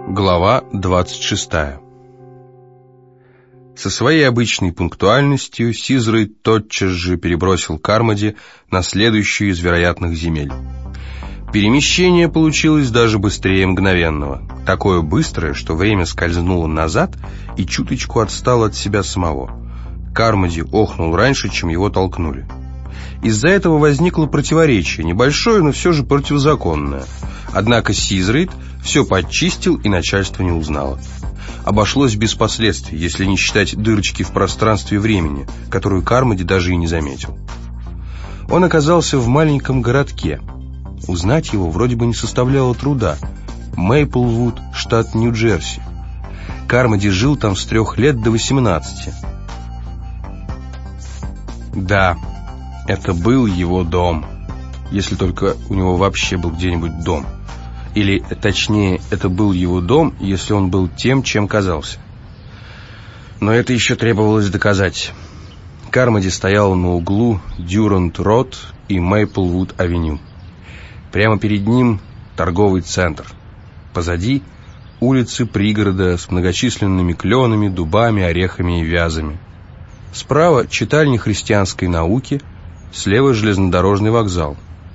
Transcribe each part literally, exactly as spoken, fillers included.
Глава двадцать шестая. Со своей обычной пунктуальностью Сизрейд тотчас же перебросил Кармоди на следующую из вероятных земель. Перемещение получилось даже быстрее мгновенного. Такое быстрое, что время скользнуло назад и чуточку отстало от себя самого. Кармоди охнул раньше, чем его толкнули. Из-за этого возникло противоречие, небольшое, но все же противозаконное. Однако Сизрейд все подчистил, и начальство не узнало. Обошлось без последствий, если не считать дырочки в пространстве и времени, которую Кармоди даже и не заметил. Он оказался в маленьком городке. Узнать его вроде бы не составляло труда. Мейплвуд, штат Нью-Джерси. Кармоди жил там с трех лет до восемнадцати. Да, это был его дом, если только у него вообще был где-нибудь дом. Или, точнее, это был его дом, если он был тем, чем казался. Но это еще требовалось доказать. Кармоди стоял на углу Дюрант-Род и Мейплвуд-авеню. Прямо перед ним торговый центр. Позади улицы пригорода с многочисленными кленами, дубами, орехами и вязами. Справа читальня христианской науки, слева железнодорожный вокзал.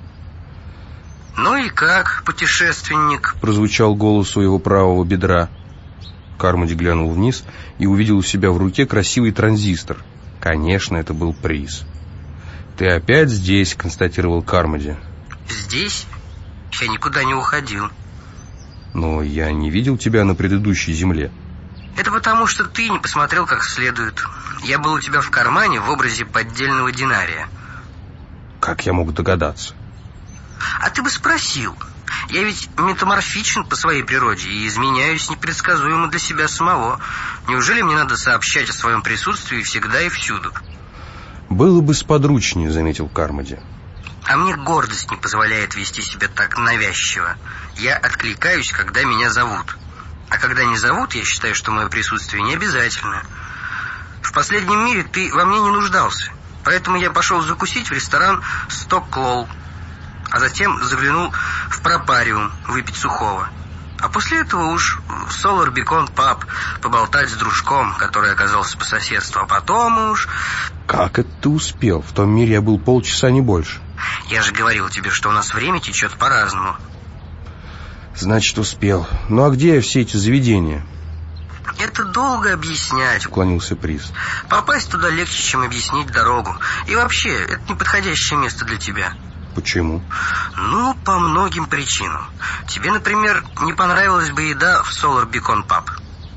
«Ну и как, путешественник?» — прозвучал голос у его правого бедра. Кармоди глянул вниз и увидел у себя в руке красивый транзистор. Конечно, это был приз. «Ты опять здесь?» — констатировал Кармоди. «Здесь? Я никуда не уходил». «Но я не видел тебя на предыдущей земле». «Это потому, что ты не посмотрел как следует. Я был у тебя в кармане в образе поддельного динария». «Как я мог догадаться?» «А ты бы спросил. Я ведь метаморфичен по своей природе и изменяюсь непредсказуемо для себя самого. Неужели мне надо сообщать о своем присутствии всегда и всюду?» «Было бы сподручнее», — заметил Кармоди. «А мне гордость не позволяет вести себя так навязчиво. Я откликаюсь, когда меня зовут. А когда не зовут, я считаю, что мое присутствие не обязательно. В последнем мире ты во мне не нуждался. Поэтому я пошел закусить в ресторан «Сток-Лол», а затем заглянул в пропариум выпить сухого. А после этого уж в Солар Бикон паб поболтать с дружком, который оказался по соседству. А потом уж... Как это ты успел? В том мире я был полчаса, не больше. Я же говорил тебе, что у нас время течет по-разному. Значит, успел. Ну а где все эти заведения? Это долго объяснять, уклонился приз. Попасть туда легче, чем объяснить дорогу. И вообще, это неподходящее место для тебя. Почему? Ну, по многим причинам. Тебе, например, не понравилась бы еда в Солар Бикон паб.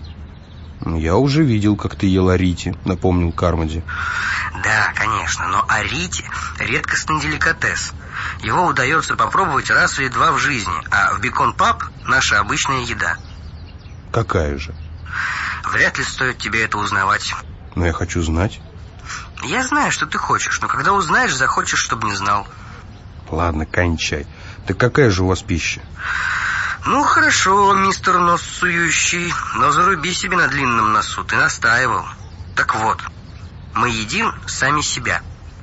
Я уже видел, как ты ел арити, напомнил Кармоди. Да, конечно, но арити редкостный деликатес. Его удается попробовать раз или два в жизни, а в Бикон паб наша обычная еда. Какая же? Вряд ли стоит тебе это узнавать. Но я хочу знать. Я знаю, что ты хочешь, но когда узнаешь, захочешь, чтобы не знал. Ладно, кончай. Так какая же у вас пища? Ну, хорошо, мистер нос сующий, но заруби себе на длинном носу, ты настаивал. Так вот, мы едим сами себя.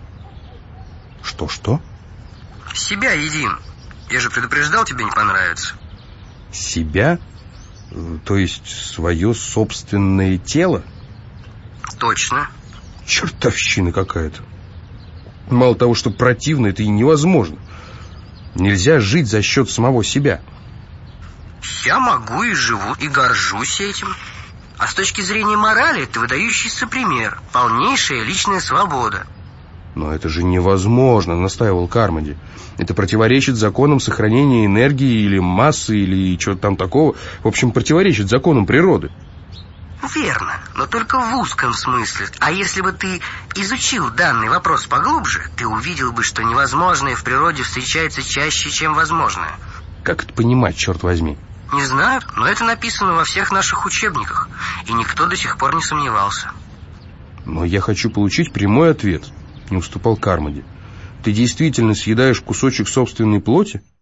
Что-что? Себя едим. Я же предупреждал, тебе не понравится. Себя? То есть свое собственное тело? Точно. Чертовщина какая-то. Мало того, что противно, это и невозможно. Нельзя жить за счет самого себя. Я могу и живу, и горжусь этим. А с точки зрения морали, это выдающийся пример. Полнейшая личная свобода. Но это же невозможно, настаивал Кармоди. Это противоречит законам сохранения энергии или массы, или чего-то там такого. В общем, противоречит законам природы. Верно, но только в узком смысле. А если бы ты изучил данный вопрос поглубже, ты увидел бы, что невозможное в природе встречается чаще, чем возможное. Как это понимать, черт возьми? Не знаю, но это написано во всех наших учебниках, и никто до сих пор не сомневался. Но я хочу получить прямой ответ, не уступал Кармоди. Ты действительно съедаешь кусочек собственной плоти?